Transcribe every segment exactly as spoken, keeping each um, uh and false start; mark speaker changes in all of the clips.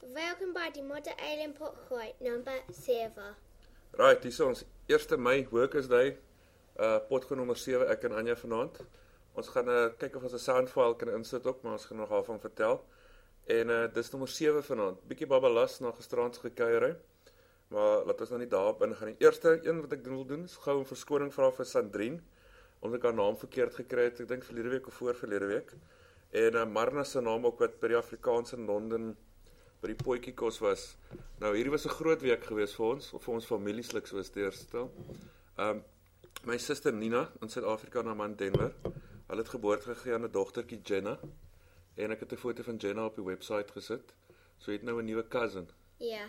Speaker 1: Welkom by die Modder Island Potgooi, number seven.
Speaker 2: Right, hier is ons eerste Mei Workers Day, uh, potgooi nummer seven, ek en Anja vanaand. Ons gaan uh, kyk of ons 'n soundfile kan insit ook, maar ons gaan nog daarvan vertel. En uh, dis nummer seven vanaand. Bietjie babbelas na gisteraand gekuier, maar laat ons nou nie daarop ingaan nie. Eerste een wat ek doen wil doen is gou 'n verskoning vra vir Sandrine, omdat ek haar naam verkeerd gekry het, ek dink verlede week of voor verlede week. En uh, Marna se naam ook wat by die Afrikaans in Londen by die potjiekos was. Nou hierdie was 'n groot week geweest vir ons, of vir ons familieslik soos deurstel. Um my suster Nina in Suid-Afrika en haar man Denver, hulle het geboorte gegee aan 'n dogtertjie Jenna. En ek het 'n foto van Jenna op die website gesit. So jy het nou 'n nuwe cousin.
Speaker 1: Ja. Yeah.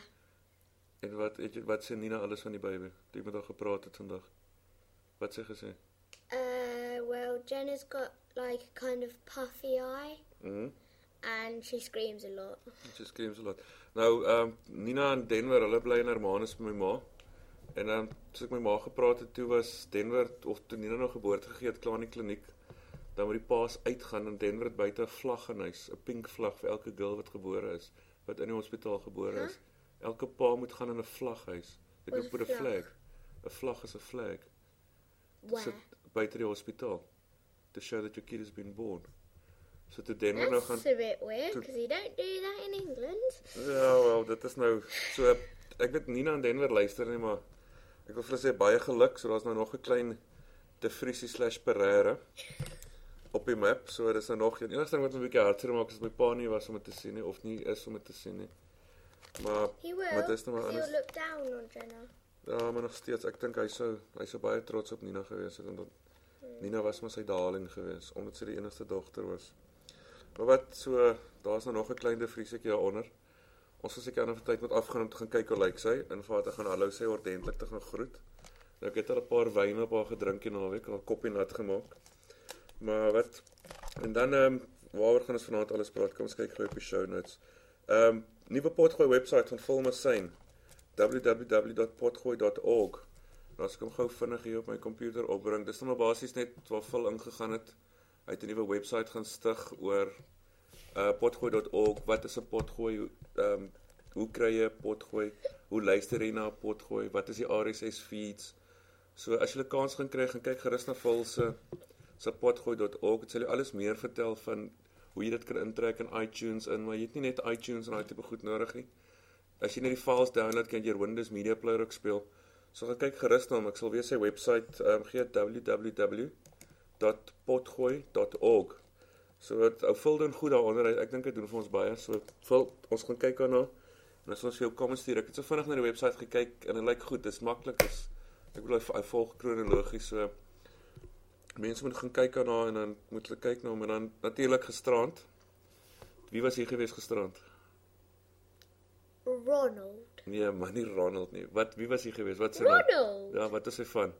Speaker 2: En wat het jy, wat sê Nina alles van die baby? Toe jy met haar gepraat het vandag. Wat sê gesê?
Speaker 1: Uh, well, Jenna's got like a kind of puffy eye.
Speaker 2: Mhm.
Speaker 1: And she screams a lot.
Speaker 2: She screams a lot. Nou, um, Nina en Denver, hulle bly in Hermanus by my ma. En dan, um, toe ek my ma gepraat het, toe was Denver, of toe Nina nog geboorte gegee het, klaar in die kliniek, dan moet die paas uitgaan, en Denver het buite 'n vlag in huis, 'n pink vlag vir elke girl wat gebore is, wat in die hospitaal gebore huh? is. Elke pa moet gaan in 'n vlaghuis. Ek moet put 'n flag. 'n Vlag is 'n flag.
Speaker 1: Wow.
Speaker 2: Sit buite die hospitaal, to show that your kid has been born. So toe Denver nou gaan...
Speaker 1: That's a bit weird, because you don't do that in England.
Speaker 2: Ja, wel, dit is nou... So, ek weet Nina en Denver luister nie, maar... Ek wil vir hulle sê, baie geluk, so daar is nou nog 'n klein... De Vriesie slash Pereira... op die map, so dit is nou nog... Die enigste ding wat my 'n bietjie hartseer maak, is my pa nie was om dit te sien nie, of nie is om dit te sien nie. Maar...
Speaker 1: He will,
Speaker 2: maar dit is nou maar
Speaker 1: he'll look down on Jenna.
Speaker 2: Ja, maar nog steeds, ek dink hy sou... Hy sou baie trots op Nina gewees het, omdat... Hmm. Nina was maar sy darling gewees, omdat sy die enigste dogter was. Maar wat, so, daar is nou nog 'n klein De Vriesiekie daaronder. Ons was seker aan 'n tyd moet afgaan om te gaan kyk hoe lyk sy, en vir haar te gaan hallo sê, ordentlik te gaan groet. Nou, ek het al 'n paar wyne op haar gedrink die naweek, al 'n koppie nat gemaak. Maar wat, en dan, ehm, um, waaroor gaan ons vanaand alles praat, kom ons kyk gou op die show notes. Ehm, um, nuwe potgooi website van Phil Massyn, w w w dot potgooi dot org. Nou, as ek hom gou vinnig hier op my komputer opbring, dis nou maar basies net waar Phil ingegaan het, hy het 'n nuwe website gaan stig oor uh, potgooi dot org, wat is 'n potgooi, um, hoe kry jy 'n potgooi, hoe luister jy na 'n potgooi, wat is die R S S feeds. So as jy 'n kans gaan kry, gaan kyk gerus na Phil se se potgooi dot org, dit sal jy alles meer vertel van hoe jy dit kan intrek in iTunes in, maar jy het nie net iTunes en daai tipe goed nodig nie. As jy net die files download, kan jy jou Windows Media Player ook speel. So gaan kyk gerus na hom, ek sal weer sy website um, gee, w w w dot potgooi dot org. So het ou vul dan goed daaronder, ek dink dit doen vir ons baie. So vul, ons gaan kyk daarna. En as ons vir jou kom stuur, ek het so vinnig na die website gekyk en dit lyk goed, dit is maklik, is ek bedoel hy volg kronologies, so mense moet gaan kyk daarna en dan moet hulle kyk na hom en dan natuurlik gisterand. Wie was hier gewees gisterand?
Speaker 1: Ronald.
Speaker 2: Nee, man, nie Ronald nie. Wat wie was hier gewees? Wat sê
Speaker 1: Ronald.
Speaker 2: Ja, wat is hy van?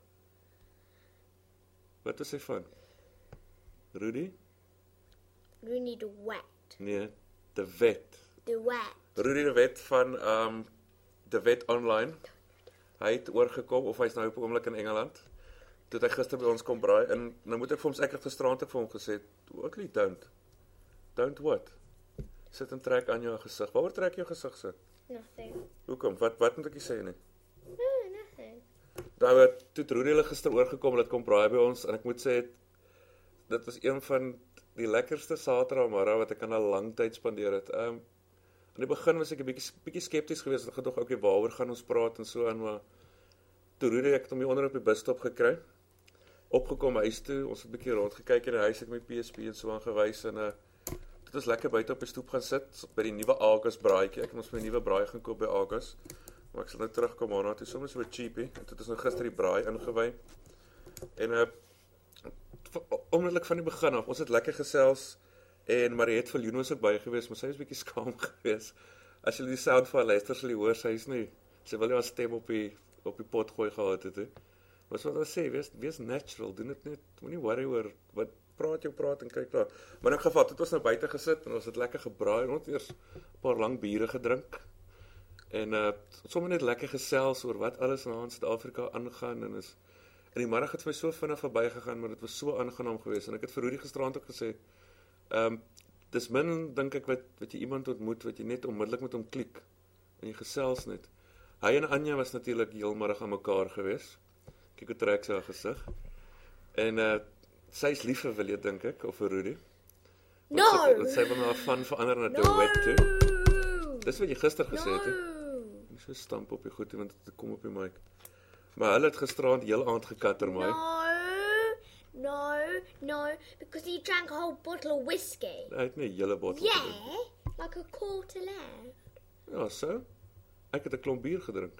Speaker 2: Wat is hy van? Rudy?
Speaker 1: Rudy de Wet.
Speaker 2: Nee, De Wet.
Speaker 1: De Wet.
Speaker 2: Rudy de Wet van um De Wet Online. Hy het oorgekom of hy's nou op 'n oomblik in Engeland. Toe het hy gister by ons kom braai en nou moet ek vir hom sê ek het gisterand ek vir hom gesê, "What don't? Don't what?" Sit en trek aan jou gesig. Waaroor trek jou gesig so?
Speaker 1: Nothing.
Speaker 2: Hoekom? Wat wat moet ek sê nie?
Speaker 1: No, nothing.
Speaker 2: Daar het toe Rudy hulle gister oorgekom, dit kom braai by ons en ek moet sê dit was een van die lekkerste Saterdagmiddag wat ek in 'n lang tyd spandeer het. Ehm um, in die begin was ek 'n bietjie bietjie skepties geweest, ek gedog okay, waaroor gaan ons praat en so aan, maar toe Rudy ek het hom hier onder op die busstop gekry. Opgekom huis toe, ons het 'n bietjie rond gekyk in die huis, ek my P S P en so aangewys en uh dit was lekker buite op die stoep gaan sit by die nuwe Agus braaitjie. Ek het ons my nuwe braai gaan koop by Agus. Maar ek sal nou terugkom daarna toe, soms so 'n cheapie. En dit is nou gister die braai ingewy. En uh onmiddellik van die begin af, ons het lekker gesels en Mariet Viljoen was ook by gewees, maar sy is bietjie skaam gewees. As jy die sound van luister, sal jy hoor sy is nie. Sy wil nie haar stem op die op die pot gooi gehad het, hè. Maar so wat ek sê, wees wees natural, doen dit net, moenie worry oor wat praat jou praat en kyk daar. Maar in 'n geval het ons nou buite gesit en ons het lekker gebraai, ons het eers 'n paar lang biere gedrink. En uh sommer net lekker gesels oor wat alles in Suid-Afrika aangaan en is in die middag het vir my so vinnig verbygegaan, maar dit was so aangenaam geweest en ek het vir Rudy gisterand ook gesê, ehm um, dis min dink ek wat wat jy iemand ontmoet wat jy net onmiddellik met hom klik en jy gesels net. Hy en Anja was natuurlik heelmiddag aan mekaar gewees. Kyk hoe trek sy haar gesig. En uh sy's lief vir Willie dink ek of vir Rudy.
Speaker 1: No.
Speaker 2: Want sy, sy wil nou van verander na duet toe. Dis wat jy gister gesê het, hè? Jy so stamp op die goed, want dit kom op die mic. Maar hulle het gisteraand heel aand gekatter, my.
Speaker 1: No, no, no, because he drank a whole bottle of whiskey.
Speaker 2: Hy het nie 'n hele bottel
Speaker 1: Yeah,
Speaker 2: gedrink.
Speaker 1: like a quarter left.
Speaker 2: Ja, so. Ek het 'n klomp bier gedrink.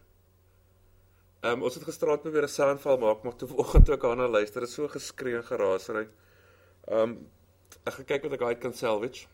Speaker 2: Ehm um, ons het gisteraand probeer 'n soundfile maak, maar toe vanoggend toe ek daarna luister, het so geskree en geraasery. Ehm um, ek gaan kyk wat ek uit kan salvage.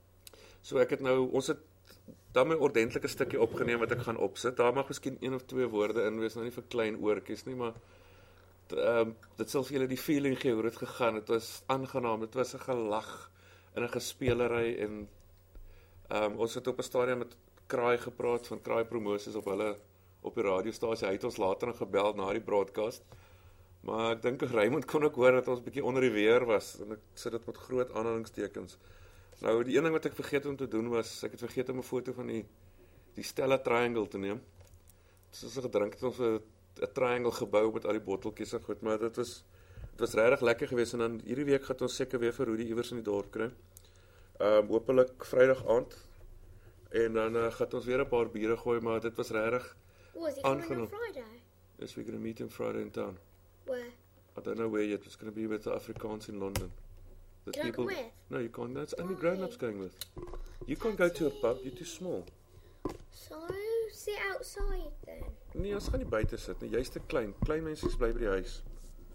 Speaker 2: So ek het nou ons het dan my ordentlike stukkie opgeneem wat ek gaan opsit. Daar mag miskien een of twee woorde in wees, nou nie vir klein oortjies nie, maar ehm um, dit sal vir julle die feeling gee hoe dit gegaan het. Dit was aangenaam. Dit was 'n gelag en 'n gespelery en ehm um, ons het op 'n stadium met Kraai gepraat van Kraai promosies op hulle op die radiostasie. Hy het ons later nog gebel na die broadcast. Maar ek dink Raymond kon ook hoor dat ons bietjie onder die weer was en ek sit dit met groot aanhalingstekens. Nou die een ding wat ek vergeet om te doen was ek het vergeet om 'n foto van die die Stella Triangle te neem. Soos ons gedrink het ons 'n 'n triangle gebou met al die botteltjies en goed, maar dit was dit was regtig lekker geweest en dan hierdie week gaan ons seker weer vir Rudy iewers in die dorp kry. Ehm um, hopelik Vrydag aand. En dan uh, gaan ons weer 'n paar biere gooi, maar dit was regtig
Speaker 1: Was he coming on Friday?
Speaker 2: Yes, we're going to meet him Friday in town.
Speaker 1: Where?
Speaker 2: I don't know where yet. It's going to be with the Afrikaans in London. The
Speaker 1: Can I go with?
Speaker 2: No, you can't. That's only
Speaker 1: Why?
Speaker 2: grown-ups going with. You can't go to a pub. You're too small.
Speaker 1: So, sit outside then.
Speaker 2: Nee, ons gaan nie buite sit nie. Jy's te klein. Klein mense bly by die huis.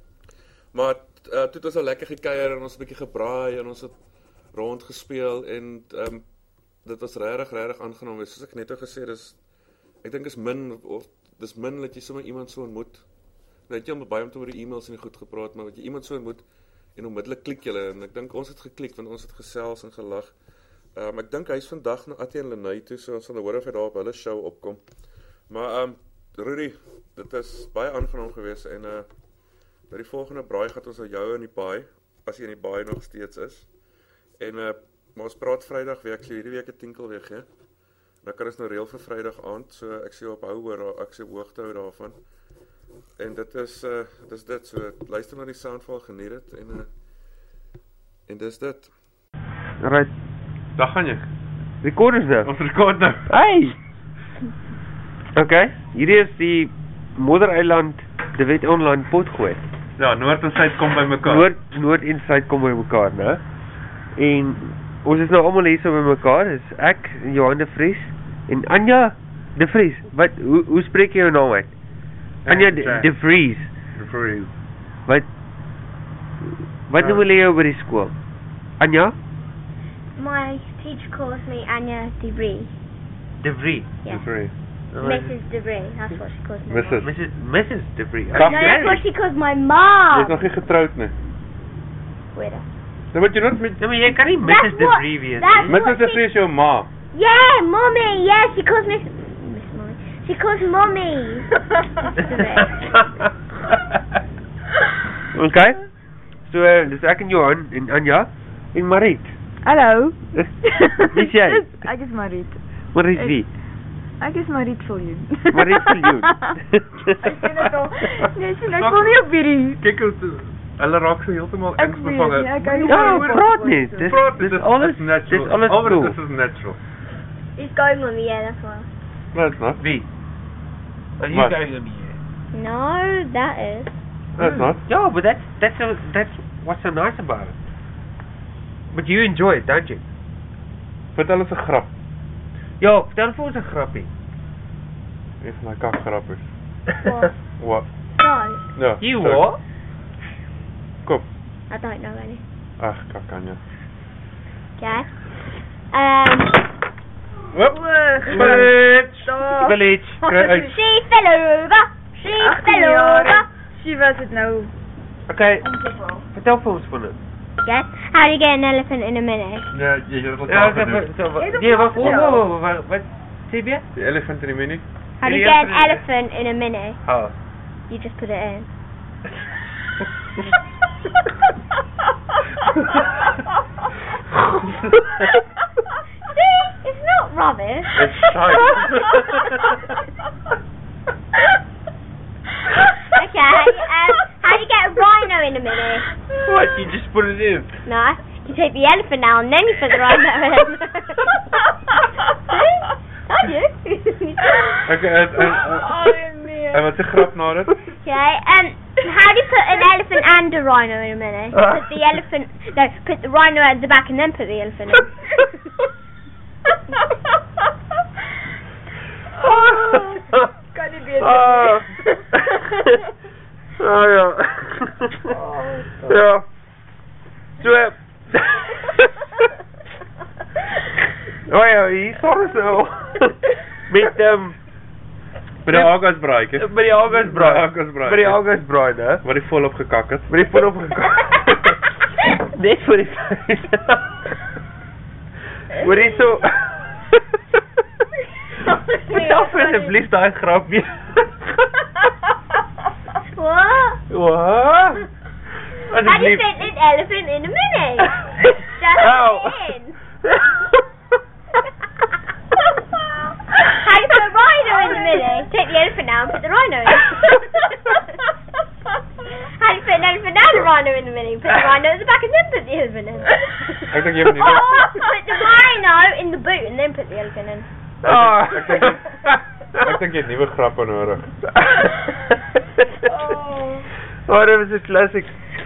Speaker 2: Maar uh, toe het ons al lekker gekuier en ons 'n bietjie gebraai en ons het rond gespeel en ehm um, dit was regtig regtig aangenaam. Soos ek net gesê het, dis ek dink is min of dis min dat jy sommer iemand so ontmoet. Nou het jy al baie om te oor die e-mails en die goed gepraat, maar wat jy iemand so ontmoet en onmiddellik klik julle en ek dink ons het geklik want ons het gesels en gelag. Ehm um, ek dink hy's vandag na Attie en Lenay toe, so ons gaan hoor of hy daar op hulle show opkom. Maar ehm um, Rudy, dit is baie aangenaam geweest en uh by die volgende braai gaan ons aan jou in die baai, as jy in die baai nog steeds is. En uh maar ons praat Vrydag weer, ek sê hierdie week 'n tinkel weer gee. Dan kan ons nou reël vir Vrydag aand, so ek sê op hou hoor, ek sê hoogte hou daarvan. En dit is uh dis dit, so luister na die soundfile, geniet dit en uh en dis dit.
Speaker 3: Right.
Speaker 2: Daar gaan jy.
Speaker 3: Rekorders nou.
Speaker 2: Ons rekord nou.
Speaker 3: Hey. Okay, hierdie is die Moedereiland De Wet Online potgooi.
Speaker 2: Ja, Noord en Suid kom by mekaar.
Speaker 3: Noord, Noord en Suid kom by mekaar, né? En ons is nou almal hier so by mekaar. Dis ek, Johan de Vries en Anja de Vries. Wat hoe hoe spreek jy jou naam uit? Anja de, de Vries.
Speaker 2: De Vries.
Speaker 3: Wat Wat noem hulle jou by die skool? Anja?
Speaker 4: My teacher calls me Anya De Vries.
Speaker 3: De Vries.
Speaker 4: Yeah.
Speaker 2: De Vries.
Speaker 4: Missus De Vries, that's what she calls me.
Speaker 2: Missus
Speaker 3: Missus Missus De Vries.
Speaker 4: No, that's what she calls my mom.
Speaker 2: Jy's nog nie getroud nie.
Speaker 4: Weirdo.
Speaker 2: Dan moet jy nooit met
Speaker 3: Ja, maar jy kan nie
Speaker 4: That's
Speaker 3: Missus De
Speaker 4: what-
Speaker 3: Vries wees
Speaker 4: that's
Speaker 3: nie.
Speaker 4: what
Speaker 2: Missus De
Speaker 4: she-
Speaker 2: Vries jou ma.
Speaker 4: Yeah, mommy. Yeah, she calls me. Miss Mommy. She calls mommy.
Speaker 3: Okay. So, uh, dis ek en Johan en Anja en Marit.
Speaker 5: Hallo.
Speaker 3: Wie is jy?
Speaker 5: Ek is Marit.
Speaker 3: Marit wie?
Speaker 5: Ek is Marit Viljoen.
Speaker 3: Marit Viljoen.
Speaker 5: Ek sien dit al. Nee, sien ek wil nie op hierdie.
Speaker 2: Kyk hoe hulle raak so heeltemal
Speaker 5: Ek weet,
Speaker 2: ingevange.
Speaker 5: ja, ek hou nie
Speaker 3: Ja,
Speaker 5: van
Speaker 3: praat nie. Dis
Speaker 2: Praat,
Speaker 3: dis
Speaker 2: dit is-
Speaker 3: alles
Speaker 2: dis natural.
Speaker 3: dis alles
Speaker 2: Al wat
Speaker 3: cool.
Speaker 2: dit is is natural.
Speaker 4: He's going on the air, that's why.
Speaker 2: No, it's not.
Speaker 3: Wie? Are you
Speaker 2: What?
Speaker 3: going on here?
Speaker 4: No, that is.
Speaker 2: No, it's not.
Speaker 3: Yeah, but that's that's a, that's what's so nice about it. But you enjoy it, don't you?
Speaker 2: Vertel ons 'n grap.
Speaker 3: Ja, vertel vir ons 'n grappie.
Speaker 2: Een van my kak grap is.
Speaker 4: What?
Speaker 2: Wat?
Speaker 4: No,
Speaker 2: Ja.
Speaker 3: You
Speaker 2: sorry.
Speaker 3: what?
Speaker 2: Kom.
Speaker 4: I don't know any.
Speaker 2: Ag, kak Anja.
Speaker 4: Okay. Um,
Speaker 2: Whoop.
Speaker 3: Village. Village.
Speaker 2: Kry uit.
Speaker 4: she fell over. She
Speaker 5: agtien
Speaker 4: fell over.
Speaker 5: jaar. Sy was dit nou.
Speaker 3: Okay, vertel vir ons van dit.
Speaker 4: Okay. How do you get an elephant in a minute?
Speaker 2: Ja, jy het dit
Speaker 3: Ja,
Speaker 2: al
Speaker 3: okay,
Speaker 2: gedoen.
Speaker 3: so wat?
Speaker 5: Jy het
Speaker 3: Nee,
Speaker 5: ook
Speaker 3: wat
Speaker 5: al
Speaker 3: wat
Speaker 5: vertel.
Speaker 3: wat wat wat sê jy?
Speaker 2: Die elefant in die menu.
Speaker 4: How do you
Speaker 3: Yeah,
Speaker 4: get an
Speaker 3: yeah.
Speaker 4: elephant in a minute?
Speaker 3: Oh.
Speaker 4: You just put it in. See, it's not rubbish.
Speaker 3: It's shite.
Speaker 4: Okay, um, how do you get a rhino in a minute?
Speaker 3: What? You just put it in?
Speaker 4: No, you take the elephant now and then you put the rhino in. See? Told you.
Speaker 2: Okay, en en en wat 'n grap na dit?
Speaker 4: Okay, um, how do you put an elephant and a rhino in a minute? Put the elephant, no, put the rhino at the back and then put the elephant in.
Speaker 5: Oh, kan nie weet.
Speaker 3: Ah. Ah ja. Ja. So. Oh ja, hier staan ons nou. Met ehm um,
Speaker 2: By die Augusbraai, hè?
Speaker 3: by die Augusbraai.
Speaker 2: By die Augusbraai,
Speaker 3: By die
Speaker 2: ja.
Speaker 3: Augusbraai, né?
Speaker 2: Waar die volop gekak het.
Speaker 3: By die volop gekak. Net vir die Hoor jy so? Moet asseblief daai grap weer.
Speaker 4: What?
Speaker 3: Wat?
Speaker 4: How do you fit an elephant in a minute? Just
Speaker 3: Ow.
Speaker 4: in. How do you put a rhino in a minute? Take the elephant now and put the rhino in. How do you put an elephant and a rhino in a minute? Put the rhino at the back and then put the elephant in.
Speaker 2: Ek dink jy moet nie.
Speaker 4: Or put the rhino in the boot and then put the elephant in.
Speaker 3: Ah.
Speaker 2: Ek dink ek dink jy het nuwe grappe nodig.
Speaker 5: Oh.
Speaker 3: Oh, that was a classic.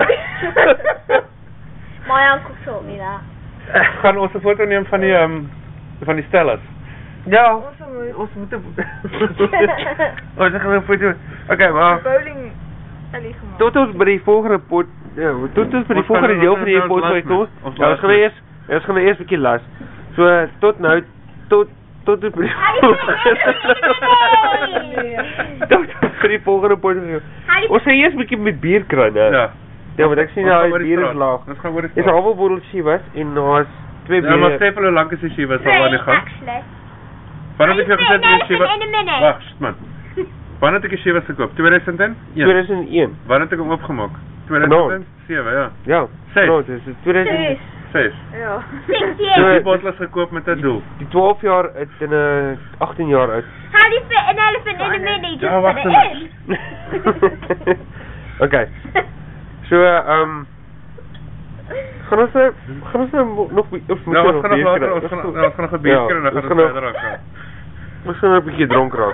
Speaker 4: My uncle taught me that.
Speaker 2: Gaan ons 'n foto neem van die ehm um, van die stellers.
Speaker 3: Ja.
Speaker 5: Ons moet
Speaker 3: Ons moet Ons gaan 'n foto. Okay, maar
Speaker 5: bowling alley gemaak.
Speaker 3: tot ons by die volgende pot, ja, tot ons by die
Speaker 2: Ons
Speaker 3: volgende
Speaker 2: gaan-
Speaker 3: deel
Speaker 2: ons
Speaker 3: van die
Speaker 2: gaan
Speaker 3: pot
Speaker 2: las
Speaker 3: uitkom.
Speaker 2: met. Ons
Speaker 3: Ja, ons
Speaker 2: las
Speaker 3: gaan
Speaker 2: met.
Speaker 3: eers, ons gaan eers 'n bietjie las. So tot nou tot tot ons by die
Speaker 4: How do you put an elephant in a minute?
Speaker 3: tot ons by die volgende pot.
Speaker 4: How do you
Speaker 3: Ons gaan eers 'n bietjie met bier kry, né?
Speaker 2: Ja.
Speaker 3: Ja, maar ek sien
Speaker 2: Ons gaan
Speaker 3: nou
Speaker 2: oor die
Speaker 3: bier is
Speaker 2: straat.
Speaker 3: laag.
Speaker 2: Ons gaan oor die
Speaker 3: Dis 'n
Speaker 2: straat.
Speaker 3: halwe bottel Chivas en daar's twee
Speaker 2: Ja, maar
Speaker 3: bier.
Speaker 2: Stefan, hoe lank is die Chivas al
Speaker 4: Three,
Speaker 2: aan die gang?
Speaker 4: actually.
Speaker 2: Wanneer het ek jou
Speaker 4: How
Speaker 2: gesê
Speaker 4: do you
Speaker 2: dat
Speaker 4: fit
Speaker 2: die
Speaker 4: an
Speaker 2: Chivas?
Speaker 4: elephant in a minute?
Speaker 2: Wag, man. Wanneer het ek die Chivas gekoop? tweeduisend een?
Speaker 3: tweeduisend een.
Speaker 2: Wanneer het ek hom opgemaak? tweeduisend sewe, ja.
Speaker 3: Ja.
Speaker 2: Ses.
Speaker 3: Nou, dis tweeduisend.
Speaker 5: Yes.
Speaker 2: ses.
Speaker 5: Ja.
Speaker 4: Six
Speaker 3: So-
Speaker 4: years.
Speaker 2: Die bottel is gekoop met 'n doel.
Speaker 3: Die twaalf jaar uit en 'n agttien jaar oud.
Speaker 4: How do you fit an elephant in a minute? Just
Speaker 2: Ja,
Speaker 4: put
Speaker 2: wacht
Speaker 4: it
Speaker 2: even.
Speaker 4: in.
Speaker 3: Okay. So, ehm um, gaan ons nou gaan ons nou nog of moet
Speaker 2: Nou,
Speaker 3: ons
Speaker 2: ons gaan nog
Speaker 3: bier
Speaker 2: later,
Speaker 3: kry?
Speaker 2: ons gaan nou, ons gaan nog 'n bier
Speaker 3: Ja,
Speaker 2: kry en dan
Speaker 3: ons
Speaker 2: gaan ons
Speaker 3: gaan nog-
Speaker 2: verder aan.
Speaker 3: Ons gaan nou 'n bietjie dronk raak.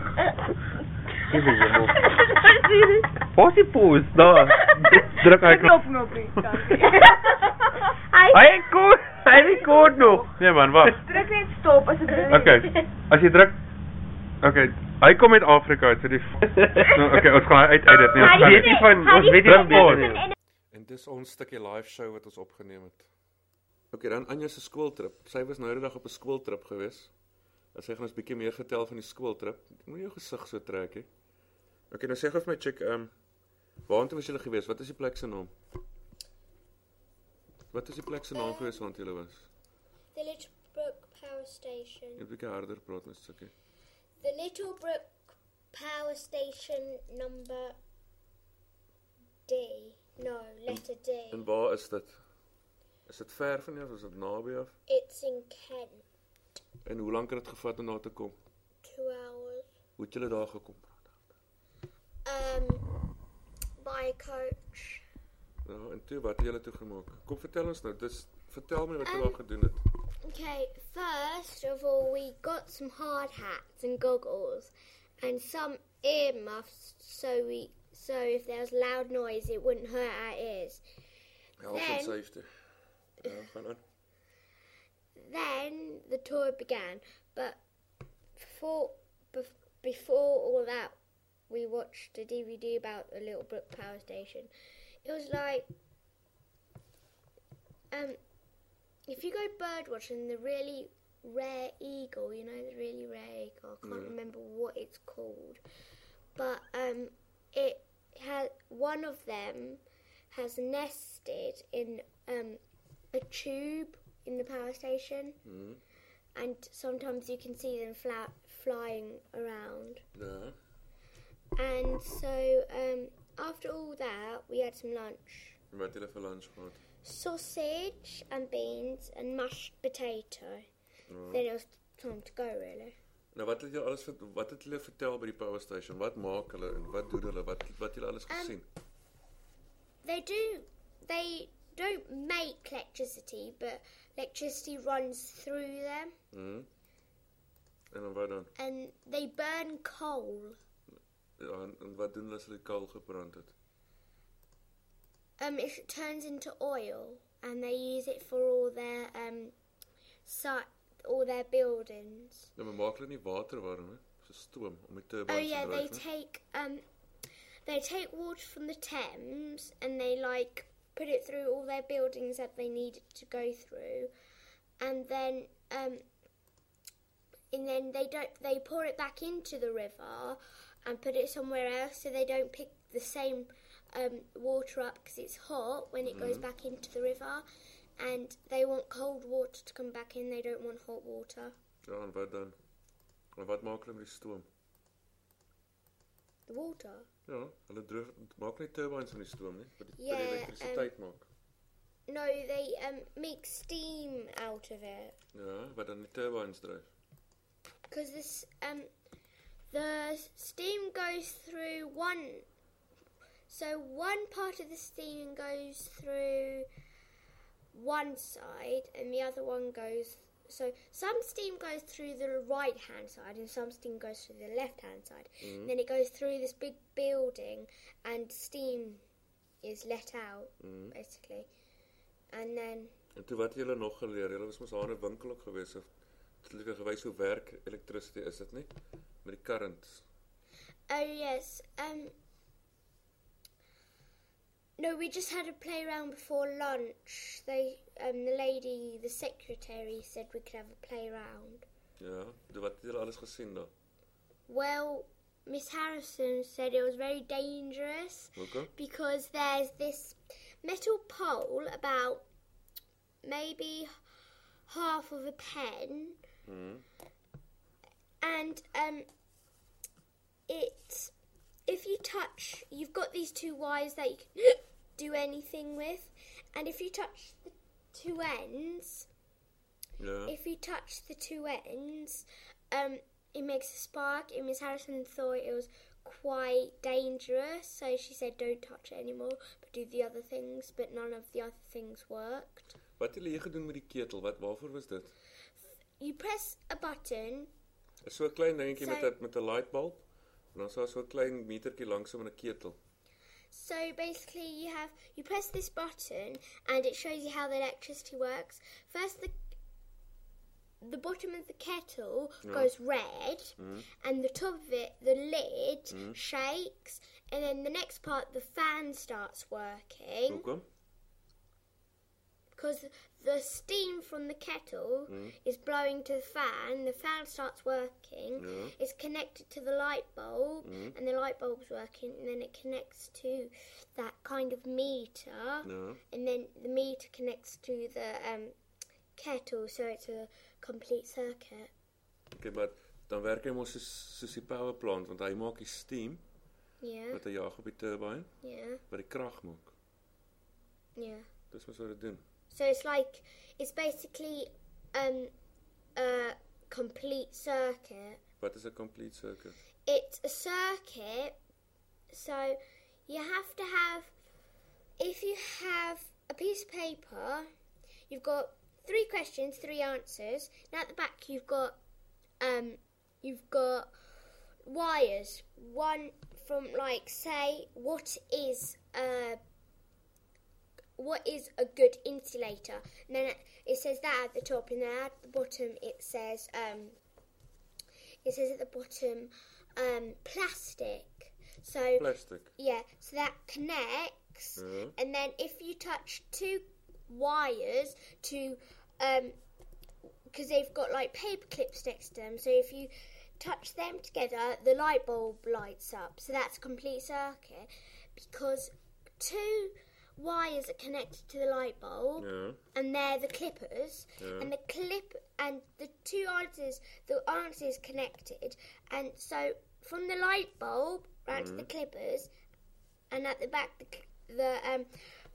Speaker 3: Wat is die pause? Daar. Druk hy knop.
Speaker 5: Knop knoppie.
Speaker 4: Hy
Speaker 3: Hy kort, hy rekord nog.
Speaker 2: Nee man, wag.
Speaker 5: Druk net stop as dit wil.
Speaker 2: Okay. As jy druk Okay, hy kom uit Afrika uit, so die nou, okay, ons gaan uit uit dit nie.
Speaker 4: How
Speaker 2: Ons
Speaker 4: do
Speaker 2: gaan
Speaker 4: you
Speaker 3: weet nie
Speaker 4: fit-
Speaker 3: van-
Speaker 4: how
Speaker 3: ons
Speaker 4: do you
Speaker 3: weet
Speaker 4: fit
Speaker 3: nie
Speaker 4: an
Speaker 3: van
Speaker 4: elephant
Speaker 3: dit.
Speaker 4: in a-
Speaker 2: En dis ons stukkie live show wat ons opgeneem het. Okay, dan Anja se skooltrip. Sy was nou die dag op 'n skooltrip gewees. En sy gaan ons bietjie meer vertel van die skooltrip. Moenie jou gesig so trek hè. Okay, nou sê gou vir my chick, ehm um, waartoe was julle gewees? Wat is die plek se naam? Wat is die plek se naam gewees waar julle was?
Speaker 1: The Little Brook Power Station.
Speaker 2: Jy moet 'n bietjie harder praat met stukkie.
Speaker 1: The Little Brook Power Station number D. No, letter D.
Speaker 2: En waar is dit? Is dit ver van jou of is dit naby af?
Speaker 1: It's in Kent.
Speaker 2: En hoe lank het dit gevat om daar te kom?
Speaker 1: Two hours.
Speaker 2: Hoe het julle daar gekom?
Speaker 1: Um, by coach.
Speaker 2: Ja, en toe wat het julle toe gemaak? Kom vertel ons nou. Dis vertel my wat jy daar gedoen het.
Speaker 1: Okay, first of all, we got some hard hats and goggles, and some earmuffs, so we so if there was loud noise, it wouldn't hurt our ears.
Speaker 2: Health and safety. Ja, gaan aan.
Speaker 1: Then the tour began, but before bef- before all that, we watched a D V D about a Little Brook Power Station. It was like um. If you go bird watching, the really rare eagle, you know, the really rare eagle, I can't
Speaker 2: Yeah.
Speaker 1: remember what it's called, but um, it has one of them has nested in um, a tube in the power station,
Speaker 2: Mhm.
Speaker 1: and sometimes you can see them fla- flying around.
Speaker 2: Ja.
Speaker 1: And so um, after all that, we had some lunch.
Speaker 2: Wat het julle vir lunch gehad?
Speaker 1: sausage and beans and mashed potato.
Speaker 2: Ja.
Speaker 1: Then it was time to go, really.
Speaker 2: Nou wat het jy alles wat het hulle vertel by die power station? Wat maak hulle en wat doen hulle? Wat wat het julle alles gesien?
Speaker 1: Um, they do. They don't make electricity, but electricity runs through them.
Speaker 2: Mhm. En dan wat dan?
Speaker 1: And they burn coal.
Speaker 2: Ja, en, en wat doen hulle as hulle kool gebrand het?
Speaker 1: Um, it turns into oil, and they use it for all their um, si- all their buildings.
Speaker 2: Ja, maar maak hulle nie water warm, hè? So stoom om die
Speaker 1: Oh
Speaker 2: turbines
Speaker 1: yeah,
Speaker 2: te
Speaker 1: they
Speaker 2: dryf,
Speaker 1: take um, they take water from the Thames, and they like put it through all their buildings that they need it to go through, and then um, and then they don't they pour it back into the river and put it somewhere else, so they don't pick the same um, water up because it's hot when it goes back into the river, and they want cold water to come back in. They don't want hot water.
Speaker 2: Ja, en wat dan? En wat maak hulle met die stoom?
Speaker 1: The water.
Speaker 2: Ja, hulle droog maak nie turbines van die stoom nie, wat die,
Speaker 1: Ja,
Speaker 2: wat die elektrisiteit maak.
Speaker 1: No, they um, make steam out of it.
Speaker 2: Ja, wat dan die turbines dryf.
Speaker 1: Because this um the steam goes through one, so one part of the steam goes through one side and the other one goes, so some steam goes through the right hand side and some steam goes through the left hand side.
Speaker 2: Mhm.
Speaker 1: And then it goes through this big building and steam is let out,
Speaker 2: Mhm.
Speaker 1: basically. And then
Speaker 2: En toe wat het julle nog geleer? Julle was mos aan 'n winkel ook gewees of het hulle gewys hoe werk elektricity is dit nie? Met die currents.
Speaker 1: oh yes, um no, we just had a play around before lunch. They, um, the lady, the secretary, said we could have a play around.
Speaker 2: Ja, toe wat het julle alles gesien dan?
Speaker 1: Well, Miss Harrison said it was very dangerous
Speaker 2: Hoekom?
Speaker 1: because there's this metal pole about maybe half of a pen,
Speaker 2: Mhm.
Speaker 1: and um, it, if you touch, you've got these two wires that you can do anything with, and if you touch the two ends,
Speaker 2: Ja.
Speaker 1: if you touch the two ends, um, it makes a spark. And Miss Harrison thought it was quite dangerous, so she said don't touch it anymore, but do the other things, but none of the other things worked.
Speaker 2: Wat het julle hier gedoen met die ketel? Wat waarvoor was dit?
Speaker 1: You press a button.
Speaker 2: Is so 'n klein dingetjie
Speaker 1: So-
Speaker 2: met 'n met 'n light bulb. En dan is daar so 'n klein metertjie langsom in 'n ketel.
Speaker 1: So basically you have, you press this button and it shows you how the electricity works. First the the bottom of the kettle
Speaker 2: Yeah.
Speaker 1: goes red,
Speaker 2: Mhm.
Speaker 1: and the top of it, the lid,
Speaker 2: Mhm.
Speaker 1: shakes, and then the next part, the fan starts working.
Speaker 2: Hoekom?
Speaker 1: Because the steam from the kettle
Speaker 2: Mhm.
Speaker 1: is blowing to the fan, the fan starts working,
Speaker 2: Yeah.
Speaker 1: it's connected to the light bulb,
Speaker 2: Mhm.
Speaker 1: and the light bulb's working, and then it connects to that kind of meter,
Speaker 2: Ja.
Speaker 1: and then the meter connects to the um, kettle, so it's a complete circuit.
Speaker 2: Okay, maar dan werk hy mos soos soos die power plant want hy maak die steam
Speaker 1: Yeah,
Speaker 2: wat hy jaag op die turbine
Speaker 1: yeah,
Speaker 2: wat die krag maak.
Speaker 1: yeah.
Speaker 2: Dis mos wat dit doen.
Speaker 1: So it's like, it's basically um, a complete circuit.
Speaker 2: Wat is 'n complete circuit?
Speaker 1: It's a circuit, so you have to have, if you have a piece of paper, you've got three questions, three answers, and at the back you've got, um, you've got wires. One from, like, say, what is a what is a good insulator? And then it, it says that at the top, and then at the bottom it says um, it says at the bottom um, plastic. So
Speaker 2: Plastic.
Speaker 1: yeah, so that connects,
Speaker 2: Ja.
Speaker 1: and then if you touch two wires to, um, because they've got like paper clips next to them, so if you touch them together, the light bulb lights up. So that's a complete circuit because two wires are connected to the light bulb,
Speaker 2: Ja.
Speaker 1: and they're the clippers,
Speaker 2: Yeah.
Speaker 1: and the clip and the two answers, the answer is connected, and so from the light bulb round to the clippers, and at the back the cl- the um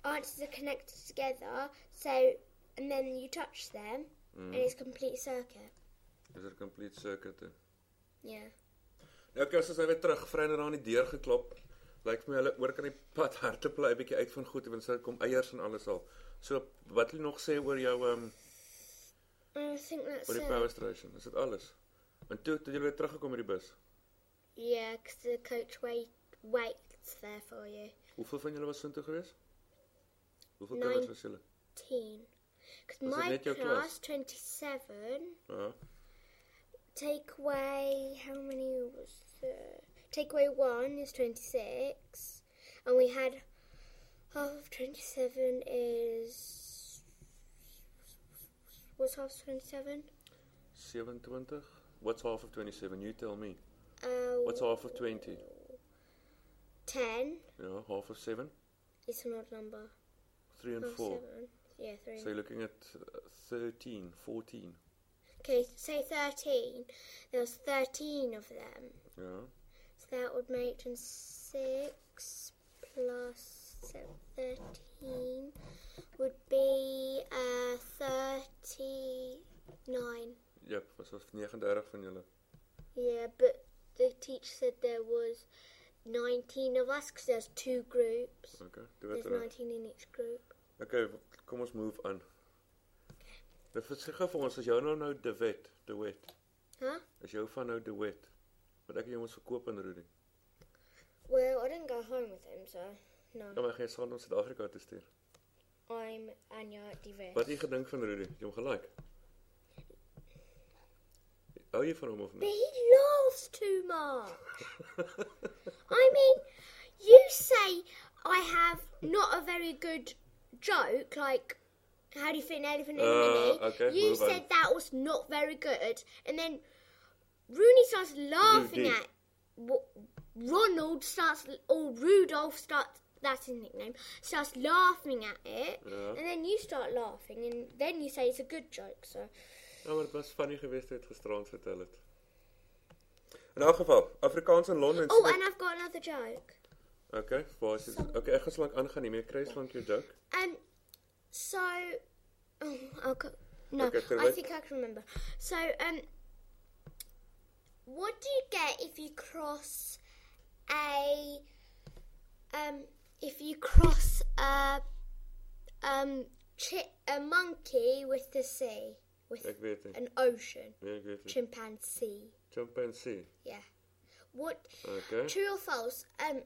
Speaker 1: answers are connected together, so and then you touch them,
Speaker 2: Mm.
Speaker 1: and it's a complete circuit.
Speaker 2: Dis 'n complete circuit. He.
Speaker 1: Yeah.
Speaker 2: Nou okay, as ons nou weer terug, vriende aan die deur geklop. Lyk vir my hulle oor kan die pad hardloop 'n bietjie uit van goed, want dit kom eiers en alles al. So wat wil jy nog sê oor jou ehm um,
Speaker 1: I think that's
Speaker 2: oor die
Speaker 1: it.
Speaker 2: power station? Is dit alles? En toe toe jy weer teruggekom met die bus.
Speaker 1: Yeah, because the coach wait waits there for you.
Speaker 2: Hoeveel van julle was soontoe gewees? Hoeveel
Speaker 1: Nine.
Speaker 2: kinders was julle?
Speaker 1: Teen. Because
Speaker 2: Was it
Speaker 1: my
Speaker 2: net your
Speaker 1: class,
Speaker 2: class?
Speaker 1: twenty-seven,
Speaker 2: Ja.
Speaker 1: take away, how many was there? Take away one is twenty-six, and we had half of twenty-seven is, what's half of twenty-seven?
Speaker 2: seventy-two. What's half of twenty-seven? You tell me.
Speaker 1: Uh,
Speaker 2: What's half of twenty?
Speaker 1: ten.
Speaker 2: Yeah, half of seven.
Speaker 1: It's an odd number.
Speaker 2: three and
Speaker 1: Half
Speaker 2: four.
Speaker 1: seven. Yeah, three.
Speaker 2: So you're looking at uh, thirteen, fourteen.
Speaker 1: Okay, say thirteen. There was thirteen of them.
Speaker 2: Yeah.
Speaker 1: So that would make twenty-six plus seven, thirteen would be uh, thirty-nine.
Speaker 2: Yep, was was thirty-nine van julle.
Speaker 1: Yeah, but the teacher said there was nineteen of us because there's two groups.
Speaker 2: Okay, do
Speaker 1: There's
Speaker 2: it.
Speaker 1: nineteen in each group.
Speaker 2: Okay, kom ons move aan. Dit verskil vir ons as jou nou nou De Wet, De Wet.
Speaker 1: Huh?
Speaker 2: As jou van nou De Wet. Wat ek en jy ons verkoop in Rudy.
Speaker 1: Well, I didn't go home with him, so no.
Speaker 2: Ja, maar jy gaan saam om Suid-Afrika te stuur.
Speaker 1: I'm Anya Divet.
Speaker 2: Wat het jy gedink van Rudy? Jy hom gelike? Hou jy van hom of
Speaker 1: But
Speaker 2: nie?
Speaker 1: he laughs too much. I mean, you say I have not a very good joke, like, how do you fit an elephant in a
Speaker 2: Uh,
Speaker 1: mini?
Speaker 2: okay,
Speaker 1: you
Speaker 2: move on.
Speaker 1: said that was not very good, and then Rooney starts laughing
Speaker 2: Rudy.
Speaker 1: at w- Ronald starts, or Rudolph starts, that's his nickname, starts laughing at it,
Speaker 2: Ja.
Speaker 1: and then you start laughing, and then you say it's a good joke, so...
Speaker 2: Ja, maar dit was funny geweest toe het gisterand vertel het. In elk geval, Afrikaans in Londen.
Speaker 1: Oh, and I've got another joke.
Speaker 2: Okay, waar is dit? Okay, ek gaan slank aangaan nie, maar jy kry slank jou joke.
Speaker 1: Um, so, oh, I'll go, no,
Speaker 2: Okay, so
Speaker 1: I
Speaker 2: wait.
Speaker 1: think I can remember. So, um, what do you get if you cross a, um, if you cross a, um, chi- a monkey with the sea, with
Speaker 2: Ek weet nie.
Speaker 1: an ocean,
Speaker 2: Nee, ek weet nie.
Speaker 1: chimpanzee,
Speaker 2: Chimpanzee.
Speaker 1: yeah. What,
Speaker 2: Okay.
Speaker 1: true or false? Um,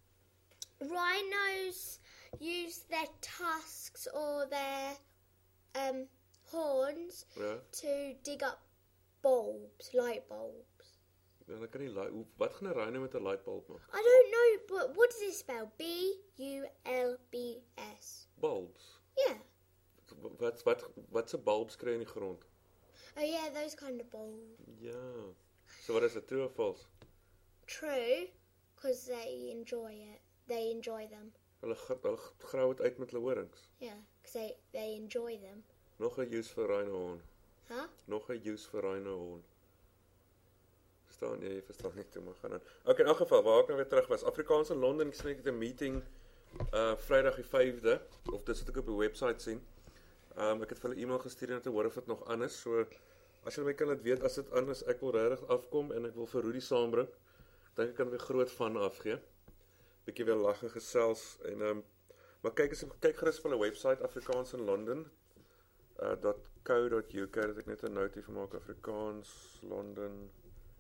Speaker 1: rhinos use their tusks or their um, horns
Speaker 2: Ja.
Speaker 1: to dig up bulbs, light bulbs.
Speaker 2: Ja, dan kan nie light. hoe- Wat gaan 'n rhino met 'n light bulb maak?
Speaker 1: I don't know, but what does it spell? B U L B S.
Speaker 2: Bulbs.
Speaker 1: Yeah.
Speaker 2: Wat wat wat se bulbs kry in die grond?
Speaker 1: Oh yeah, those kind of bulbs.
Speaker 2: Ja. So wat is dit, true of false?
Speaker 1: True, because they enjoy it. They enjoy them.
Speaker 2: Hulle gr- hulle grou dit uit met hulle horings.
Speaker 1: Yeah, because they, they enjoy them.
Speaker 2: Nog 'n use vir rhino horn.
Speaker 1: Huh?
Speaker 2: Nog 'n use vir rhino horn. Verstaan jy? Jy verstaan nie toe maar gaan aan. Okay, in elk geval, waar ek nou weer terug was. Afrikaans in Londen, ek sien ek het 'n meeting uh Vrydag die vyfde of dit sit ek op die webwerf sien. Um ek het vir hulle e-mail gestuur om te hoor of dit nog aan is. So as julle my kan laat weet as dit aan is, ek wil regtig afkom en ek wil vir Rudy saambring. Ek dink ek kan weer groot van afgee. Bietjie weer lag en gesels en um maar kyk as kyk gerus op hulle webwerf Afrikaans in Londen. Uh, .co.uk dat ek net 'n notie vir maak Afrikaans Londen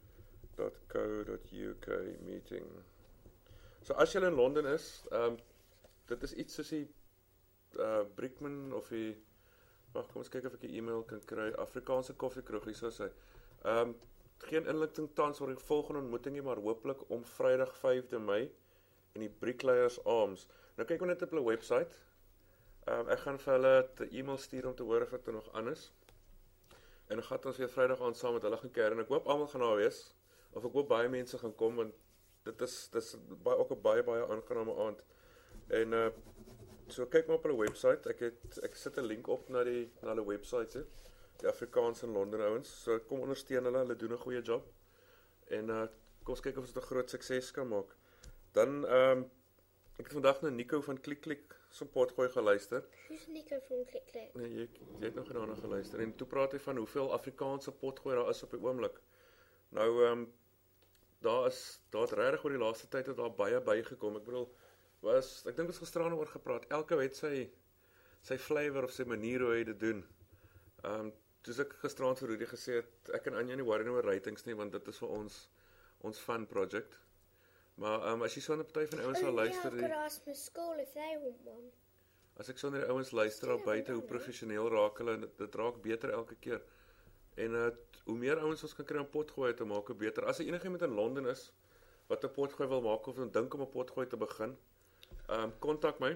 Speaker 2: .co.uk meeting. So as jy in Londen is, um dit is iets soos die uh Brickman of die wag kom ons kyk of ek 'n e-mail kan kry Afrikaanse koffiekroeg hier soos hy. Um geen inligting tans oor die volgende ontmoeting nie, maar hooplik om Vrydag vyfde Mei in die Bricklayers Arms. Nou kyk ons net op hulle webwerf. Um, ek gaan vir hulle 'n e-mail stuur om te hoor of dit er nog aan is. En dan gaan ons weer Vrydag aand saam met hulle gaan kuier en ek hoop almal gaan daar wees. Of ek hoop baie mense gaan kom want dit is dis baie ook 'n baie baie aangename aand. En uh so kyk maar op hulle webwerf. Ek het ek sit 'n link op na die na hulle webwerf toe. Die Afrikaans in Londen ouens. So kom ondersteun hulle, hulle doen 'n goeie job. En uh kom ons kyk of ons dit 'n groot sukses kan maak. Dan ehm um, ek het vandag na Nico van Klik Klik so 'n potgooi geluister.
Speaker 1: Who's Nico from Click Click?
Speaker 2: Nee, jy, jy het nog nie daarna geluister. En toe praat hy van hoeveel Afrikaanse potgooi daar is op die oomblik. Nou, ehm um, daar is, daar het regtig oor die laaste tyd het daar baie bygekom. Ek bedoel, was, ek dink ons gisteraan oor gepraat, elke het sy, sy flavor of sy manier hoe hy dit doen. Ehm, um, Toes ek gisteraan vir Rudy gesê het, ek en Anja nie worry nie oor ratings nie, want dit is vir ons, ons fun project. Maar um, as jy so 'n party van die ouens sal luister,
Speaker 1: Oh, yeah, I could ask my school if they want one.
Speaker 2: as ek so na die ouens luister al buite, hoe professioneel raak hulle, dit, dit raak beter elke keer. En uh, hoe meer ouens ons kan kry om potgooi te maak, hoe beter. As er enigiemand in Londen is, wat 'n potgooi wil maak, of dink om 'n potgooi te begin, um, kontak my.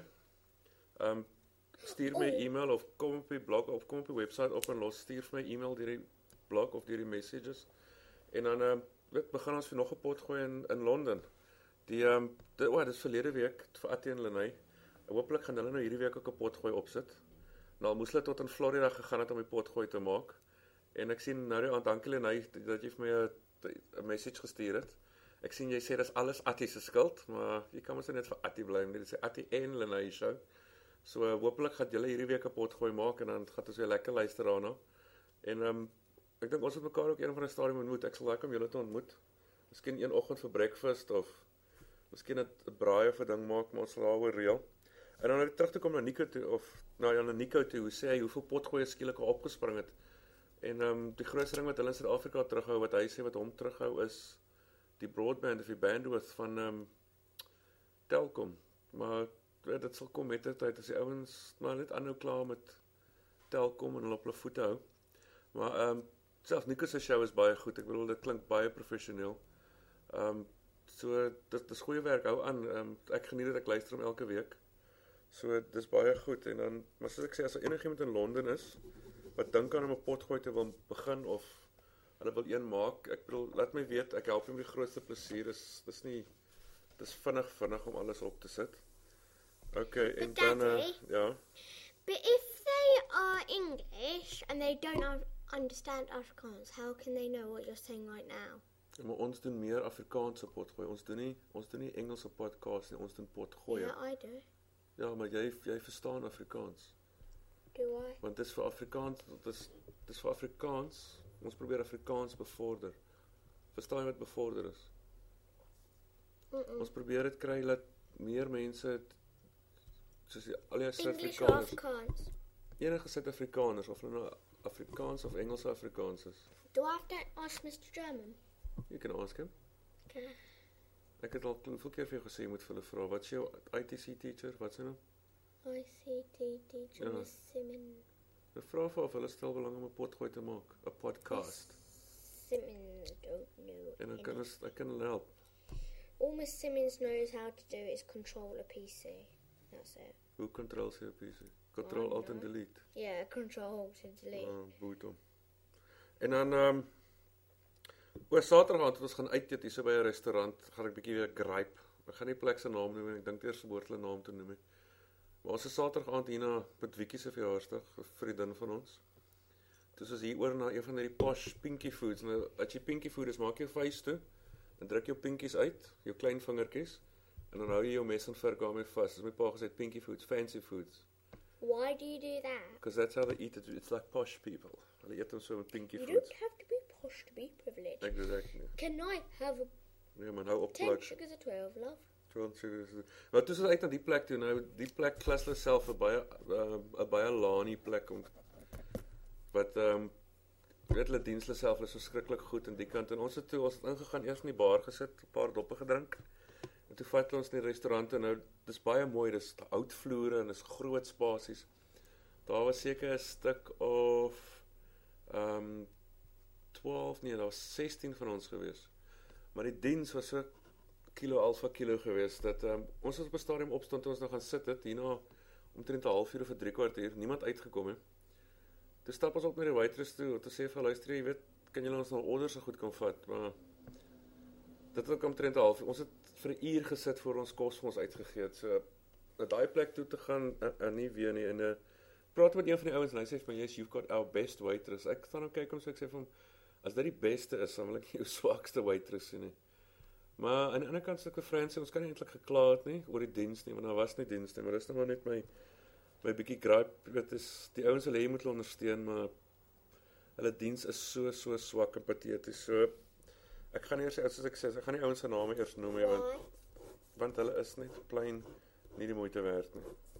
Speaker 2: Um, stuur my
Speaker 1: Oh.
Speaker 2: e-mail, of kom op die blog, of kom op die website op en los, stuur vir my e-mail deur die blog, of deur die messages. En dan, uh, weet, begin ons vir nog 'n potgooi in, in Londen. Die, um, die, oh, dit is verlede week, vir Attie en Lenay. Hooplik gaan hulle nou hierdie week ook 'n potgooi opsit. Nou al moes hulle tot in Florida gegaan het om die potgooi te maak. En ek sien nou die aand, dankie Lenay, dat jy vir my 'n message gestuur het. Ek sien jy sê dis alles Attie se skuld, maar jy kan mos net vir Attie bly, dit sê Attie en Lenay show. So uh, hooplik gaan julle hierdie week 'n potgooi maak en dan gaan ons weer lekker luister daarna. En um, ek dink ons het mekaar ook een van die stadium ontmoet. Ek sal lekker om julle te ontmoet. Miskien een oggend vir breakfast of miskien 'n braai of 'n ding maak, maar ons sal daaroor reël. En dan net terug te kom na Nico toe of nou ja, na Nico toe, hoe sê hy hoeveel potgoeie skielik al opgespring het. En um, die grootste ding wat hulle in Suid-Afrika terughou, wat hy sê wat hom terughou is die broadband of die bandwidth van um, Telkom. Maar weet, dit sal kom met die tyd as die ouens maar net aanhou klaar met Telkom en hulle op hulle voete hou. Maar um, selfs Nico se show is baie goed. Ek bedoel dit klink baie professioneel. Um, so dit is goeie werk, hou aan. Um, ek geniet dit, ek luister hom elke week. So dis baie goed. En dan, maar soos ek sê, as er enigiemand in Londen is wat dink aan om 'n potgooi te wil begin of hulle wil een maak, ek bedoel, laat my weet, ek help jou met die grootste plesier. Dis dis nie dis vinnig vinnig om alles op te sit. Okay, en
Speaker 1: But
Speaker 2: dan uh,
Speaker 1: Daddy,
Speaker 2: ja.
Speaker 1: But if they are English and they don't un- understand Afrikaans, how can they know what you're saying right now?
Speaker 2: Maar ons doen meer Afrikaanse potgooi. Ons doen nie ons doen nie Engelse podcast nie, ons doen potgooi.
Speaker 1: Yeah, I do.
Speaker 2: Ja, maar jy jy verstaan Afrikaans.
Speaker 1: Do I?
Speaker 2: Want dit is vir Afrikaans, dit is dis vir Afrikaans. Ons probeer Afrikaans bevorder. Verstaan jy wat bevorder is?
Speaker 1: Mm-mm.
Speaker 2: Ons probeer dit kry dat meer mense soos die al die
Speaker 1: English or
Speaker 2: Suid-Afrikaners,
Speaker 1: Afrikaans?
Speaker 2: enige Suid-Afrikaners of hulle nou Afrikaans of Engelse Afrikaans is.
Speaker 1: Do I have to ask Mister German?
Speaker 2: Jy kan ask hom.
Speaker 1: Okay.
Speaker 2: Ek het al hoeveel keer vir jou gesê jy moet vir hulle vra, wat is jou I T C teacher, wat is sy naam?
Speaker 1: I C T teacher,
Speaker 2: Ja.
Speaker 1: Miss Simmons.
Speaker 2: Ek vra vir of hulle stel belang om 'n potgooi te maak, 'n podcast.
Speaker 1: Simmons don't know.
Speaker 2: En dan kan
Speaker 1: any-
Speaker 2: ons ek kan hulle help.
Speaker 1: All Miss Simmons knows how to do is control a P C. That's it.
Speaker 2: Hoe control sy op P C? Control
Speaker 1: Oh,
Speaker 2: alt en
Speaker 1: no.
Speaker 2: delete.
Speaker 1: Yeah, control to delete.
Speaker 2: Ah, boot hom. En dan ehm um, oor Saterdag het ons gaan uit eet hier so by 'n restaurant, gaan ek bietjie weer gripe. Ek gaan nie plek se naam noem nie, ek dink eers behoort hulle naam te noem nie. Maar ons is Saterdag aand hier na met Wiekie se verjaarsdag, 'n vriendin van ons. Dis is hier oor na een van hierdie posh pinky foods. Nou, as jy pinky food is, maak jou vuis toe, dan druk jou pinkies uit, jou klein vingertjies, en dan hou jy jou mes en vork daarmee vas. Dis my pa gesê pinky foods, fancy foods.
Speaker 1: Why do you do that?
Speaker 2: Because that's how they eat it. It's like posh people. Hulle eet hom so met pinky
Speaker 1: You
Speaker 2: foods.
Speaker 1: don't have to be posh to be privileged.
Speaker 2: Ek dis ek nie.
Speaker 1: Can I have a
Speaker 2: Nee man, hou op
Speaker 1: ten
Speaker 2: plek.
Speaker 1: sugars of twelve, love?
Speaker 2: twaalf sugars. Maar toe is uit na die plek toe. Nou die plek klas hulle self 'n baie 'n uh, baie laanie plek om wat ehm um, weet hulle diens hulle self is verskriklik goed aan die kant en ons het toe ons het ingegaan eers in die bar gesit, 'n paar doppe gedrink. En toe vat ons in die restaurant en nou dis baie mooi, dis oud vloere en dis groot spasies. Daar was seker 'n stuk of ehm um, twaalf, nee, daar was sestien van ons gewees. Maar die diens was so kilo alfa kilo geweest dat um, ons was op 'n stadium opstaan toe ons nou gaan sit het hierna omtrent 'n halfuur of 'n drie kwartier, niemand uitgekom het. Toe stap ons op na die waitress toe om te sê vir luister, jy weet, kan julle ons nou orders so goed kom vat, maar dit het omtrent 'n halfuur. Ons het vir 'n uur gesit voor ons kos vir ons uitgegee het. So na daai plek toe te gaan en uh, uh, nie weer nie en 'n uh, praat met een van die ouens en hy sê vir my, "Yes, you've got our best waitress." Ek staan en kyk hom so ek sê vir hom, "As dit die beste is, dan wil ek nie jou swakste waitress sien nie." Maar aan die ander kant sulke Franse, ons kan nie eintlik gekla het nie oor die diens nie, want daar was nie diens nie, maar dis nou maar net my my bietjie gripe, dit is die ouens hulle jy moet hulle ondersteun, maar hulle diens is so so swak en pateties. So ek gaan eers soos ek sê, ek gaan die ouens se name eers noem, ja, want want hulle is net plain nie die moeite werd nie.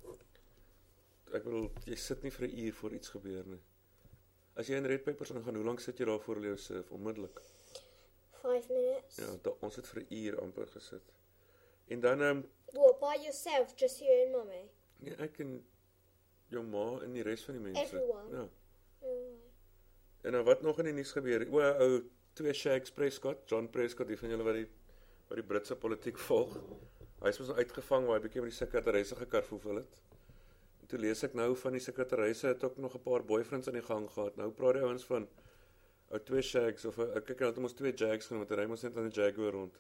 Speaker 2: Ek bedoel, jy sit nie vir 'n uur voor iets gebeur nie. As jy in Red Peppers ingaan, hoe lank sit jy daar voor hulle jou surf? Onmiddellik.
Speaker 1: Five minutes.
Speaker 2: Ja, da, ons het vir 'n uur amper gesit. En dan um,
Speaker 1: What, by yourself, just you and mummy?
Speaker 2: nee, ek en jou ma en die res van die mense.
Speaker 1: Everyone.
Speaker 2: Ja.
Speaker 1: Oh.
Speaker 2: En dan wat nog in die nuus gebeur? O, ou twee Shakes Prescott, John Prescott, die van julle wat die wat die Britse politiek volg. Hy is mos uitgevang waar hy bietjie met die sekretaresse gekarfoefel het. En toe lees ek nou van die sekretaresse het ook nog 'n paar boyfriends aan die gang gehad. Nou praat die ouens van ou twee Shakes of ek kyk hulle het mos twee Jags genoem, want hy ry mos net aan 'n Jaguar rond.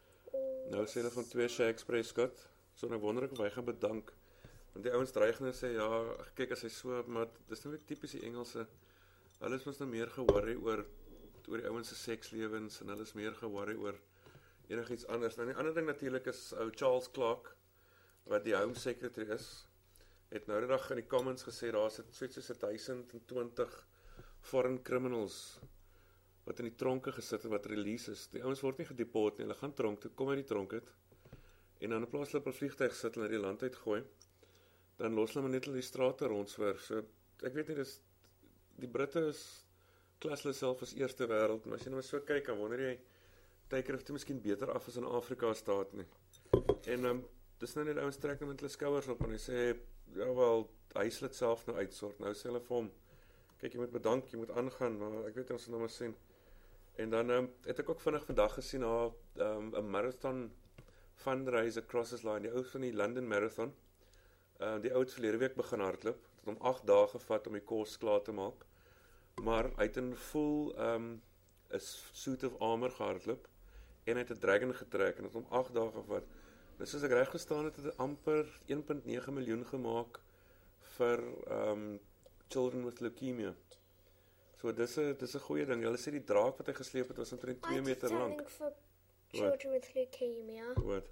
Speaker 2: Nou sê hulle van twee Shakes Prescott. So nou wonder ek of hy gaan bedank. Want die ouens dreig nou sê ja, kyk as hy so, maar dis nou weer tipies die Engelse. Hulle is mos nou meer ge-worry oor oor die ouens se sekslewens en hulle is meer ge-worry oor enigiets anders. Nou die ander ding natuurlik is ou Charles Clarke wat die Home Secretary is, het nou die dag in die comments gesê daar is soos soos duisend en twintig foreign criminals wat in die tronke gesit het wat release is. Die ouens word nie gedeport nie, hulle gaan tronk toe, kom uit die tronk uit. En dan in plaas hulle op 'n vliegtuig sit en uit die land uit gooi, dan los hulle maar net hulle die strate rondswerf. So ek weet nie, dis die Britte is klas hulle self as eerste wêreld, maar as jy nou so kyk, dan wonder jy tyker of dit miskien beter af is in Afrika staat nie. En um, dis nou net ouens trek met hulle skouers op en hy sê ja wel, hy sal dit self nou uitsort. Nou sê hulle vir hom, kyk jy moet bedank, jy moet aangaan, maar ek weet ons sal nou maar sien. En dan um, het ek ook vinnig vandag gesien haar um, 'n marathon fundraiser Crosses Line, die ou van die London Marathon. Uh, die ou het verlede week begin hardloop. Het hom agt dae gevat om die kos klaar te maak. Maar hy het in full um, 'n suit of armor gehardloop en hy het 'n dragon getrek en het hom agt dae gevat. Nou soos ek reg gestaan het, het dit amper een komma nege miljoen gemaak vir um, children with leukemia. So dis 'n dis 'n goeie ding. Hulle sê die draak wat hy gesleep het was omtrent twee meter lank.
Speaker 1: For children with leukemia.
Speaker 2: Wat?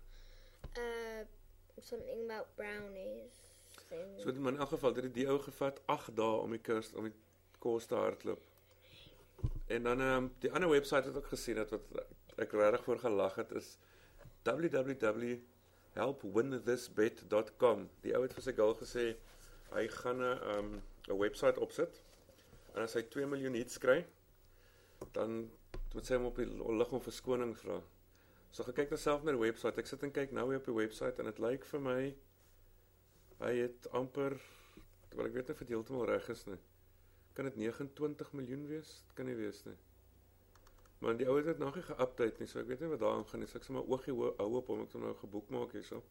Speaker 1: Uh, something about brownies. Thing.
Speaker 2: So in elk geval, dit het die ou gevat agt dae om die kurs om die kos te hardloop. En dan um, die ander webwerf het ook gesien dat wat ek regtig voor gelag het is w w w dot help win this bet dot com. Die ou het vir sy girl gesê hy gaan 'n um, 'n webwerf opsit en as hy twee miljoen hits kry, dan moet sy hom op die lig om verskoning vra. So gekyk nou self na die webwerf. Ek sit en kyk nou op die webwerf en dit lyk vir my hy het amper, terwyl ek weet nie of dit heeltemal reg is nie. Kan dit nege en twintig miljoen wees? Dit kan nie wees nie. Maar die ou het dit nog nie ge-update nie, so ek weet nie wat daar aangaan nie. So ek sê maar oogie hou op om ek hom nou geboekmaak hierso.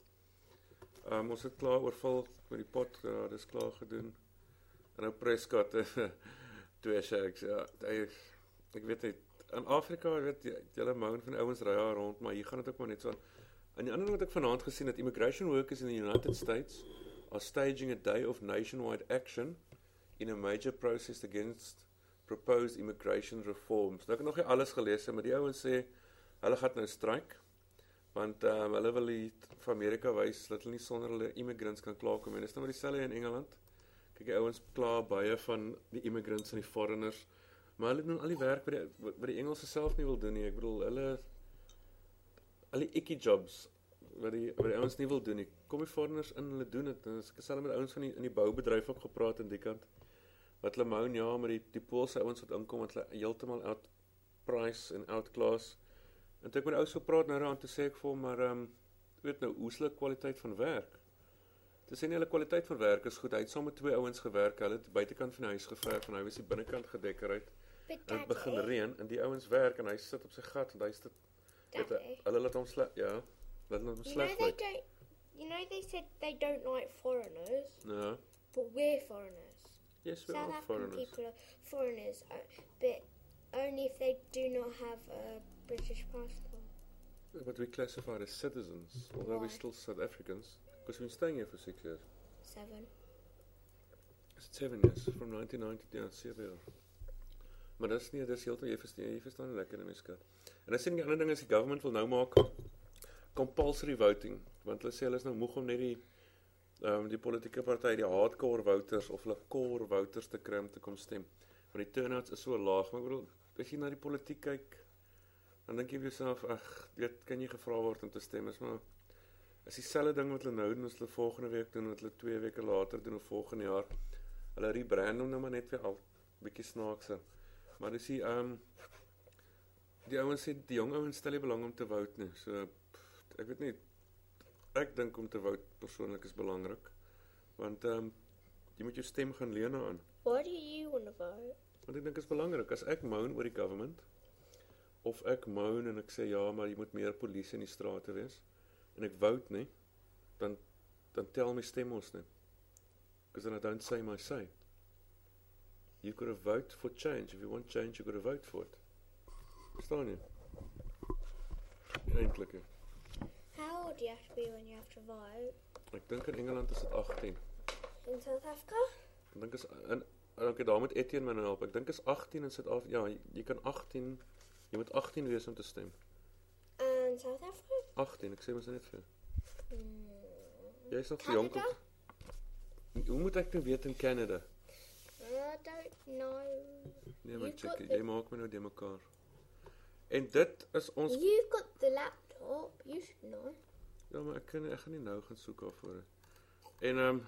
Speaker 2: Um, ons het klaar oorval met die pot, ja, dis klaar gedoen. En nou Prescott, twee Shakes, ja, hy, ek weet nie, in Afrika, weet jy, julle moun van ouens ry daar rond, maar hier gaan dit ook maar net so aan. En die ander wat ek vanaand gesien het, immigration workers in the United States are staging a day of nationwide action in a major protest against proposed immigration reforms. Nou ek het nog nie alles gelees, maar die ouens sê, hulle gaan nou strike, want um, hulle wil die van Amerika wys, dat hulle nie sonder hulle immigrants kan klaarkom, en dis nou maar dieselfde in Engeland. Kyk, die ouens klaar baie van die immigrants en die foreigners, maar hulle doen al die werk wat die, wat die Engelse self nie wil doen nie. Ek bedoel, hulle, al die icky jobs, wat die, wat die ouens nie wil doen nie, kom die foreigners in, hulle doen het, en ek het self met ouens van die, in die boubedryf ook gepraat in die kant, wat hulle moun, ja, maar die, die Poolse ouens wat inkom, wat hulle heeltemal out price en out class, en toe ek met die ouens so praat nou aan, toe sê ek vir hom, maar, um, weet nou, hoe is hulle kwaliteit van werk? Toe sê nie, hulle kwaliteit van werk is goed, hy het saam met twee ouens gewerk, hulle het die buitekant van die huis geverf, en hy was die binnenkant gedekoreer, en het begin reën, en die ouens werk, en hy sit op sy gat, en hy sit, weet, hulle laat hom sla, ja, laat hom sleg lyk.
Speaker 1: You know they said they don't like foreigners,
Speaker 2: Ja.
Speaker 1: but we're foreigners.
Speaker 2: Yes, we're
Speaker 1: South
Speaker 2: all
Speaker 1: African
Speaker 2: foreigners.
Speaker 1: people are foreigners, uh, but only if they do not have a British passport.
Speaker 2: But we classified as citizens, although
Speaker 1: Why?
Speaker 2: we're still South Africans, because we've been staying here for six years.
Speaker 1: Seven.
Speaker 2: Is it seven years? From nineteen ninety, yeah, seven years. Maar dis nie, dis heeltemal, jy verstaan, jy verstaan lekker in my skat. En dan sien die ander ding is die government wil nou maak compulsory voting, want hulle sê hulle is nou moeg om net die um, die politieke party, die hardcore voters of hulle core voters te kry om te kom stem. Want die turnouts is so laag, maar ek bedoel, as jy na die politiek kyk, dan dink jy vir jouself, ag, weet, kan jy gevra word om te stem, is maar is dieselfde ding wat hulle nou doen, as hulle volgende week doen, wat hulle twee weke later doen, of volgende jaar, hulle rebrand hom nou maar net weer al, bietjie snaakse. Maar dis die, um, die ouens sê, die jong ouens stel nie belang om te vote nie, so, ek weet nie, ek dink om te vote persoonlik is belangrik, want um, jy moet jou stem gaan leen aan.
Speaker 1: Why do you want to vote?
Speaker 2: Want ek dink is belangrik, as ek moan oor die government, of ek moan en ek sê, ja, maar jy moet meer polisie in die strate wees, en ek vote nie, dan, dan tel my stem ons nie, because then I don't say my say. You've got to vote for change. If you want change, you've got to vote for it. Verstaan jy? Eintlik.
Speaker 1: How old do you have to be when you have to vote?
Speaker 2: Ek dink in Engeland is dit agttien.
Speaker 1: In South Africa?
Speaker 2: Ek dink is in okay, daar moet Etienne my nou help. Ek dink is agttien in Suid-Afrika. Ja, jy kan agttien, jy moet agttien wees om te stem.
Speaker 1: In South Africa?
Speaker 2: agttien, ek sê mos net vir.
Speaker 1: Hmm.
Speaker 2: Jy is nog te jonk.
Speaker 1: Canada?
Speaker 2: Hoe moet ek nou weet in Canada?
Speaker 1: I don't know.
Speaker 2: Nee, maar
Speaker 1: You've got
Speaker 2: check,
Speaker 1: the-
Speaker 2: jy maak my nou de mekaar. En dit is ons
Speaker 1: You've got the laptop. You should know.
Speaker 2: Ja, maar ek kan ek gaan nie nou gaan soek daarvoor. En ehm um,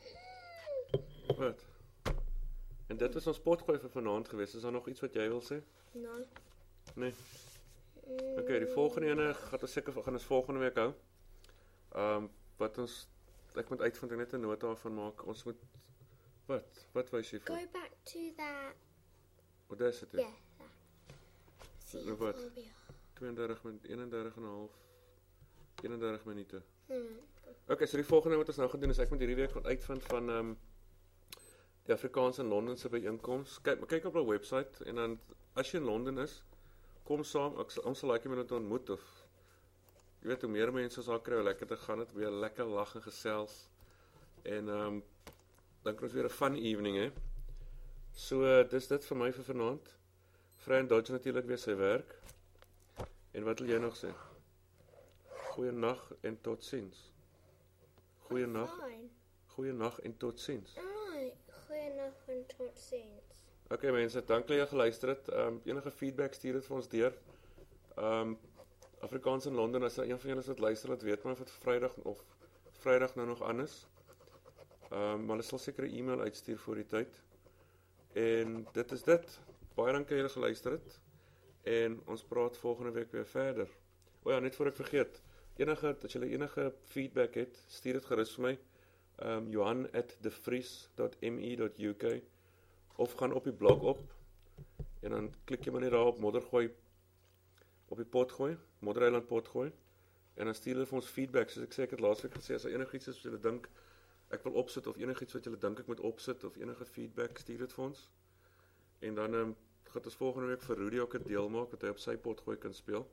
Speaker 2: wat? En dit was ons potgooi vir vanaand gewees. Is daar nog iets wat jy wil sê?
Speaker 1: No.
Speaker 2: Nee.
Speaker 1: Mm.
Speaker 2: Okay, die volgende ene gaan ons seker gaan ons volgende week hou. Ehm um, wat ons ek moet uitvind, ek net 'n nota daarvan maak. Ons moet wat? Wat wys jy vir?
Speaker 1: Go back to that.
Speaker 2: Wat is dit?
Speaker 1: Yeah. That. See
Speaker 2: Nou wat?
Speaker 1: phobia.
Speaker 2: tweeëndertig min eenendertig en 'n half eenendertig minute.
Speaker 1: Hmm.
Speaker 2: Okay, so die volgende wat ons nou gaan doen is ek moet hierdie week gaan uitvind van ehm um, die Afrikaanse in Londen se byeenkoms. Kyk, kyk op hulle webwerf en dan as jy in Londen is, kom saam. Ek ons sal like om julle te ontmoet of jy weet hoe meer mense as daar kry, hoe lekker te gaan dit weer lekker lag en gesels. En ehm um, dan kry ons weer 'n fun evening hè. So uh, dis dit vir my vir vanaand. Vriend Dodge natuurlik weer sy werk. En wat wil jy nog sê? Goeienag en totsiens. Goeienag.
Speaker 1: Fine.
Speaker 2: Goeienag en totsiens.
Speaker 1: Alright. Goeienacht en tot ziens.
Speaker 2: Okay mense, dankie dat jy geluister het. Ehm um, enige feedback stuur dit vir ons deur. Ehm um, Afrikaans in Londen, as daar een van julle wat luister, laat weet maar of dit Vrydag of Vrydag nou nog anders. Ehm um, maar hulle sal seker 'n e-mail uitstuur voor die tyd. En dit is dit. Baie dankie dat julle geluister het. En ons praat volgende week weer verder. O ja, net voor ek vergeet. Enige as julle enige feedback het, stuur dit gerus vir my. Ehm um, Johan at devries dot m e dot u k of gaan op die blog op en dan klik jy maar net daar op moddergooi op die pot gooi, Moddereiland pot gooi en dan stuur hulle vir ons feedback. Soos ek sê, ek het laasweek gesê as daar enigiets is wat julle dink ek wil opsit of enigiets wat julle dink ek moet opsit of enige feedback, stuur dit vir ons. En dan ehm um, gaan ons volgende week vir Rudy ook 'n deel maak wat hy op sy pot gooi kan speel.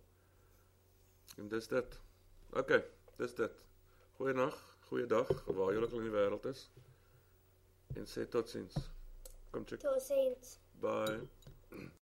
Speaker 2: En dis dit. Okay, dis dit. Goeienaand, goeiedag, waar julle ook al in die wêreld is. En sê totsiens. Kom check.
Speaker 1: Tot ziens.
Speaker 2: Bye.